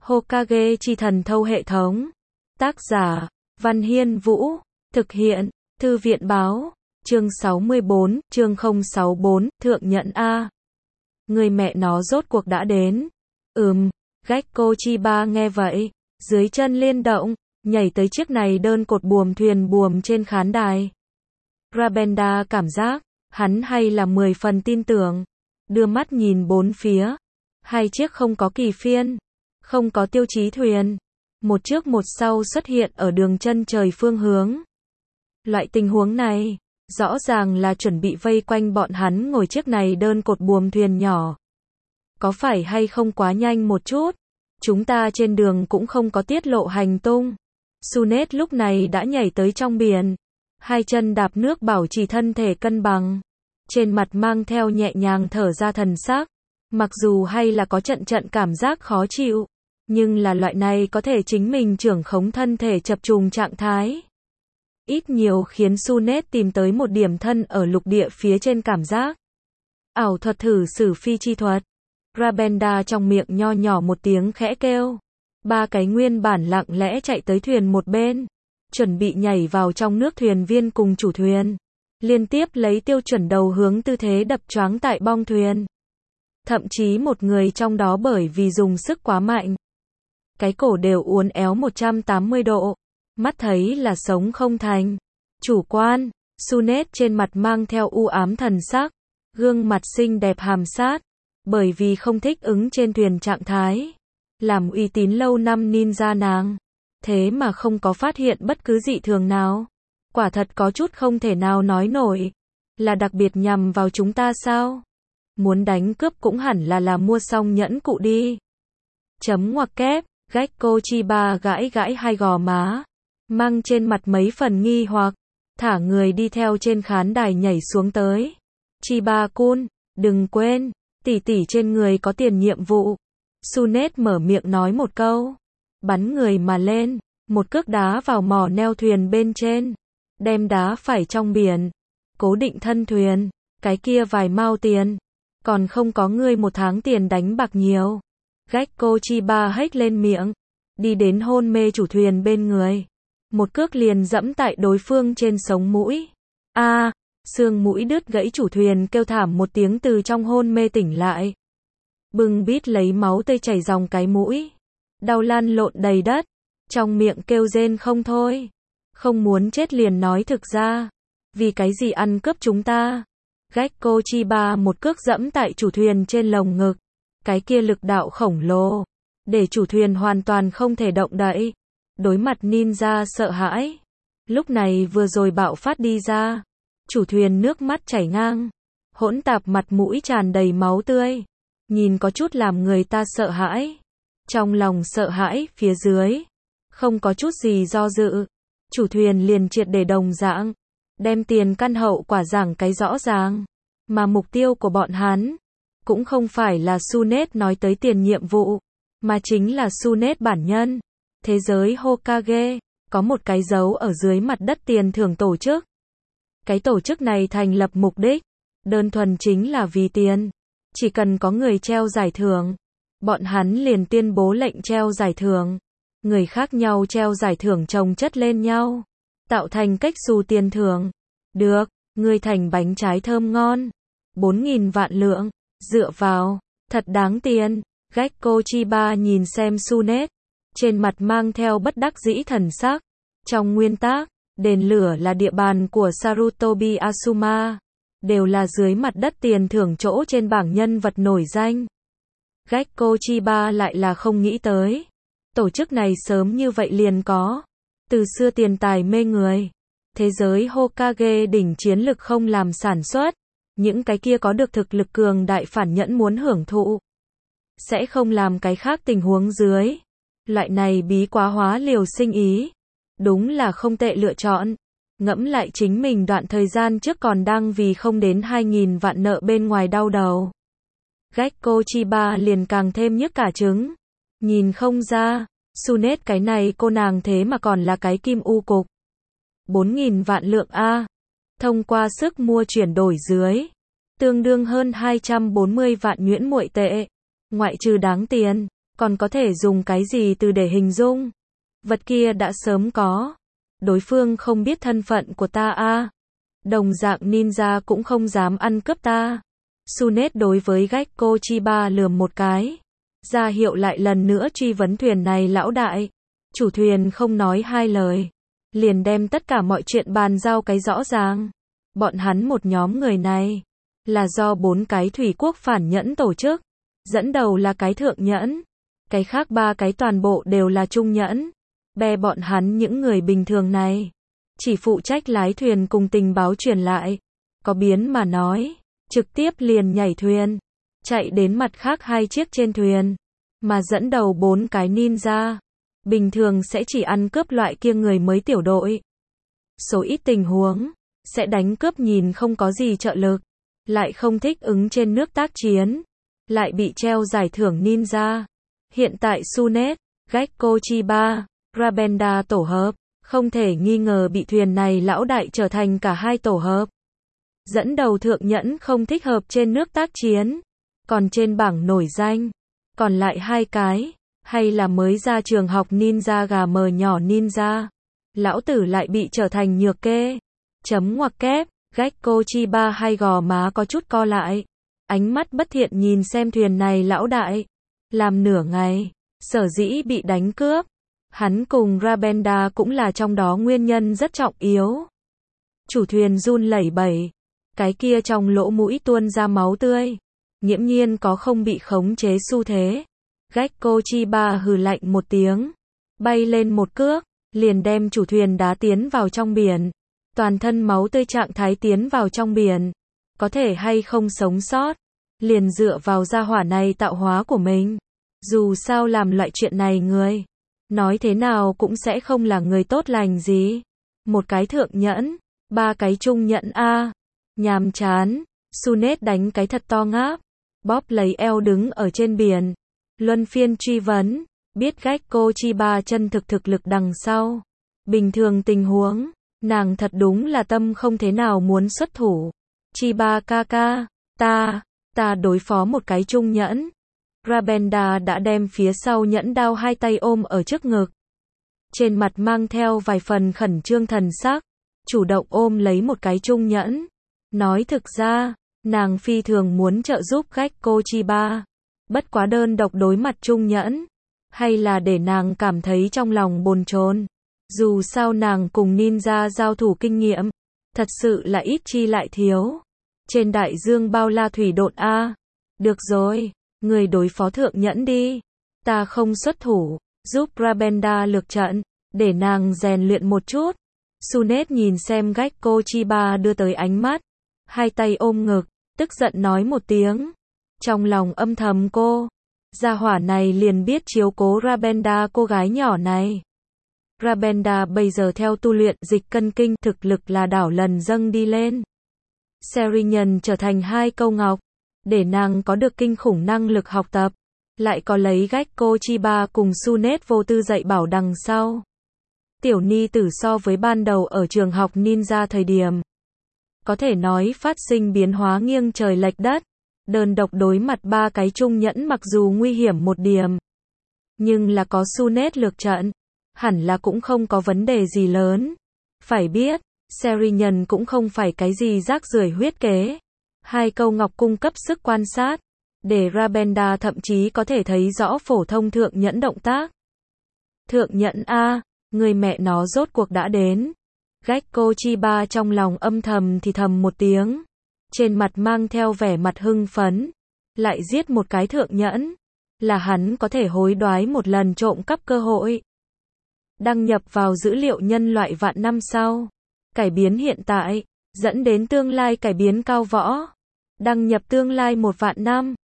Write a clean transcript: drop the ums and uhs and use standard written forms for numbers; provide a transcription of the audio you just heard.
Hokage chi thần thâu hệ thống. Tác giả, Văn Hiên Vũ. Thực hiện, Thư viện báo. Chương 64, chương 064, Thượng Nhẫn A. Người mẹ nó rốt cuộc đã đến. Gekko Chiba nghe vậy, dưới chân liên động, nhảy tới chiếc này đơn cột buồm thuyền buồm trên khán đài. Rabenda cảm giác, hắn hay là 10 phần tin tưởng. Đưa mắt nhìn bốn phía. Hai chiếc không có kỳ phiên, không có tiêu chí thuyền. Một trước một sau xuất hiện ở đường chân trời phương hướng. Loại tình huống này, rõ ràng là chuẩn bị vây quanh bọn hắn ngồi chiếc này đơn cột buồm thuyền nhỏ. Có phải hay không quá nhanh một chút? Chúng ta trên đường cũng không có tiết lộ hành tung. Sunet lúc này đã nhảy tới trong biển. Hai chân đạp nước bảo trì thân thể cân bằng. Trên mặt mang theo nhẹ nhàng thở ra thần sắc. Mặc dù hay là có trận cảm giác khó chịu. Nhưng là loại này có thể chính mình trưởng khống thân thể chập trùng trạng thái. Ít nhiều khiến Sunet tìm tới một điểm thân ở lục địa phía trên cảm giác. Ảo thuật thử sử phi chi thuật. Rabenda trong miệng nho nhỏ một tiếng khẽ kêu. Ba cái nguyên bản lặng lẽ chạy tới thuyền một bên. Chuẩn bị nhảy vào trong nước thuyền viên cùng chủ thuyền. Liên tiếp lấy tiêu chuẩn đầu hướng tư thế đập choáng tại bong thuyền. Thậm chí một người trong đó bởi vì dùng sức quá mạnh. Cái cổ đều uốn éo 180 độ. Mắt thấy là sống không thành. Chủ quan, Sunet trên mặt mang theo u ám thần sắc. Gương mặt xinh đẹp hàm sát. Bởi vì không thích ứng trên thuyền trạng thái. Làm uy tín lâu năm ninja nàng. Thế mà không có phát hiện bất cứ dị thường nào. Quả thật có chút không thể nào nói nổi. Là đặc biệt nhằm vào chúng ta sao? Muốn đánh cướp cũng hẳn là mua xong nhẫn cụ đi. Chấm ngoặc kép, Gekko Chiba gãi gãi hai gò má. Mang trên mặt mấy phần nghi hoặc. Thả người đi theo trên khán đài nhảy xuống tới. Chiba-kun, đừng quên, tỷ tỷ trên người có tiền nhiệm vụ. Sunet mở miệng nói một câu. Bắn người mà lên, một cước đá vào mỏ neo thuyền bên trên. Đem đá phải trong biển. Cố định thân thuyền, cái kia vài mao tiền. Còn không có ngươi một tháng tiền đánh bạc nhiều. Gekko Chiba hét lên miệng. Đi đến hôn mê chủ thuyền bên người. Một cước liền dẫm tại đối phương trên sống mũi. Xương mũi đứt gãy chủ thuyền kêu thảm một tiếng từ trong hôn mê tỉnh lại. Bưng bít lấy máu tươi chảy dòng cái mũi. Đau lăn lộn đầy đất. Trong miệng kêu rên không thôi. Không muốn chết liền nói thực ra. Vì cái gì ăn cướp chúng ta? Gekko Chiba một cước dẫm tại chủ thuyền trên lồng ngực. Cái kia lực đạo khổng lồ. Để chủ thuyền hoàn toàn không thể động đậy. Đối mặt ninja sợ hãi. Lúc này vừa rồi bạo phát đi ra. Chủ thuyền nước mắt chảy ngang. Hỗn tạp mặt mũi tràn đầy máu tươi. Nhìn có chút làm người ta sợ hãi. Trong lòng sợ hãi phía dưới. Không có chút gì do dự. Chủ thuyền liền triệt để đồng dạng. Đem tiền căn hậu quả giảng cái rõ ràng. Mà mục tiêu của bọn hắn. Cũng không phải là Sunet nói tới tiền nhiệm vụ. Mà chính là Sunet bản nhân. Thế giới Hokage. Có một cái dấu ở dưới mặt đất tiền thưởng tổ chức. Cái tổ chức này thành lập mục đích. Đơn thuần chính là vì tiền. Chỉ cần có người treo giải thưởng. Bọn hắn liền tuyên bố lệnh treo giải thưởng. Người khác nhau treo giải thưởng chồng chất lên nhau. Tạo thành cách xù tiền thưởng. Được, ngươi thành bánh trái thơm ngon. 4.000 vạn lượng. Dựa vào, thật đáng tiền. Gekko Chiba nhìn xem Sunet. Trên mặt mang theo bất đắc dĩ thần sắc. Trong nguyên tắc, đền lửa là địa bàn của Sarutobi Asuma. Đều là dưới mặt đất tiền thưởng chỗ trên bảng nhân vật nổi danh. Gekko Chiba lại là không nghĩ tới. Tổ chức này sớm như vậy liền có. Từ xưa tiền tài mê người. Thế giới Hokage đỉnh chiến lực không làm sản xuất. Những cái kia có được thực lực cường đại phản nhẫn muốn hưởng thụ. Sẽ không làm cái khác tình huống dưới. Loại này bí quá hóa liều sinh ý. Đúng là không tệ lựa chọn. Ngẫm lại chính mình đoạn thời gian trước còn đang vì không đến 2.000 vạn nợ bên ngoài đau đầu. Gekko Chiba liền càng thêm nhức cả trứng. Nhìn không ra, Sunet cái này cô nàng thế mà còn là cái kim u cục. 4.000 vạn lượng A. Thông qua sức mua chuyển đổi dưới. Tương đương hơn 240 vạn nhuyễn muội tệ. Ngoại trừ đáng tiền. Còn có thể dùng cái gì từ để hình dung? Vật kia đã sớm có. Đối phương không biết thân phận của ta a. Đồng dạng ninja cũng không dám ăn cướp ta. Sunet đối với Gecko Chiba lườm một cái. Ra hiệu lại lần nữa truy vấn thuyền này lão đại. Chủ thuyền không nói hai lời. Liền đem tất cả mọi chuyện bàn giao cái rõ ràng. Bọn hắn một nhóm người này. Là do 4 cái thủy quốc phản nhẫn tổ chức. Dẫn đầu là cái thượng nhẫn. Cái khác 3 cái toàn bộ đều là trung nhẫn. Bè bọn hắn những người bình thường này. Chỉ phụ trách lái thuyền cùng tình báo truyền lại. Có biến mà nói. Trực tiếp liền nhảy thuyền. Chạy đến mặt khác 2 chiếc trên thuyền. Mà dẫn đầu 4 cái ninja. Bình thường sẽ chỉ ăn cướp loại kia người mới tiểu đội. Số ít tình huống. Sẽ đánh cướp nhìn không có gì trợ lực. Lại không thích ứng trên nước tác chiến. Lại bị treo giải thưởng ninja. Hiện tại Sunet, Gecko Chiba, Rabenda tổ hợp. Không thể nghi ngờ bị thuyền này lão đại trở thành cả hai tổ hợp. Dẫn đầu thượng nhẫn không thích hợp trên nước tác chiến. Còn trên bảng nổi danh. Còn lại 2 cái. Hay là mới ra trường học ninja gà mờ nhỏ ninja. Lão tử lại bị trở thành nhược kê. Chấm ngoặc kép. Gecko Chiba hai gò má có chút co lại. Ánh mắt bất thiện nhìn xem thuyền này lão đại. Làm nửa ngày. Sở dĩ bị đánh cướp. Hắn cùng Rabenda cũng là trong đó nguyên nhân rất trọng yếu. Chủ thuyền run lẩy bẩy. Cái kia trong lỗ mũi tuôn ra máu tươi. Nghiễm nhiên có không bị khống chế xu thế. Gecko Chiba hừ lạnh một tiếng. Bay lên một cước. Liền đem chủ thuyền đá tiến vào trong biển. Toàn thân máu tươi trạng thái tiến vào trong biển. Có thể hay không sống sót. Liền dựa vào gia hỏa này tạo hóa của mình. Dù sao làm loại chuyện này người. Nói thế nào cũng sẽ không là người tốt lành gì. Một cái thượng nhẫn. 3 cái trung nhẫn a. Nhàm chán. Sunet đánh cái thật to ngáp. Bóp lấy eo đứng ở trên biển. Luân phiên truy vấn. Biết Gecko Chiba chân thực lực đằng sau. Bình thường tình huống. Nàng thật đúng là tâm không thế nào muốn xuất thủ. Chiba ca ca. Ta đối phó một cái trung nhẫn. Rabenda đã đem phía sau nhẫn đao 2 tay ôm ở trước ngực. Trên mặt mang theo vài phần khẩn trương thần sắc. Chủ động ôm lấy một cái trung nhẫn. Nói thực ra, nàng phi thường muốn trợ giúp Gecko Chiba. Bất quá đơn độc đối mặt trung nhẫn. Hay là để nàng cảm thấy trong lòng bồn chồn. Dù sao nàng cùng ninja giao thủ kinh nghiệm. Thật sự là ít chi lại thiếu. Trên đại dương bao la thủy độn a. Được rồi, người đối phó thượng nhẫn đi. Ta không xuất thủ, giúp Rabenda lược trận, để nàng rèn luyện một chút. Sunet nhìn xem Gecko Chiba đưa tới ánh mắt. 2 tay ôm ngực, tức giận nói một tiếng. Trong lòng âm thầm cô. Gia hỏa này liền biết chiếu cố Rabenda cô gái nhỏ này. Rabenda bây giờ theo tu luyện dịch cân kinh thực lực là đảo lần dâng đi lên. Serinhân trở thành 2 câu ngọc. Để nàng có được kinh khủng năng lực học tập. Lại có lấy Gecko Chiba cùng Sunet vô tư dạy bảo đằng sau. Tiểu ni tử so với ban đầu ở trường học ninja thời điểm. Có thể nói phát sinh biến hóa nghiêng trời lệch đất. Đơn độc đối mặt 3 cái trung nhẫn mặc dù nguy hiểm một điểm. Nhưng là có Sunet lược trận. Hẳn là cũng không có vấn đề gì lớn. Phải biết, Serinhân cũng không phải cái gì rác rưởi huyết kế. 2 câu ngọc cung cấp sức quan sát. Để Rabenda thậm chí có thể thấy rõ phổ thông thượng nhẫn động tác. Thượng nhẫn a, người mẹ nó rốt cuộc đã đến. Gecko Chiba trong lòng âm thầm thì thầm một tiếng. Trên mặt mang theo vẻ mặt hưng phấn. Lại giết một cái thượng nhẫn. Là hắn có thể hối đoái một lần trộm cắp cơ hội. Đăng nhập vào dữ liệu nhân loại vạn năm sau. Cải biến hiện tại. Dẫn đến tương lai cải biến cao võ. Đăng nhập tương lai 1 vạn năm.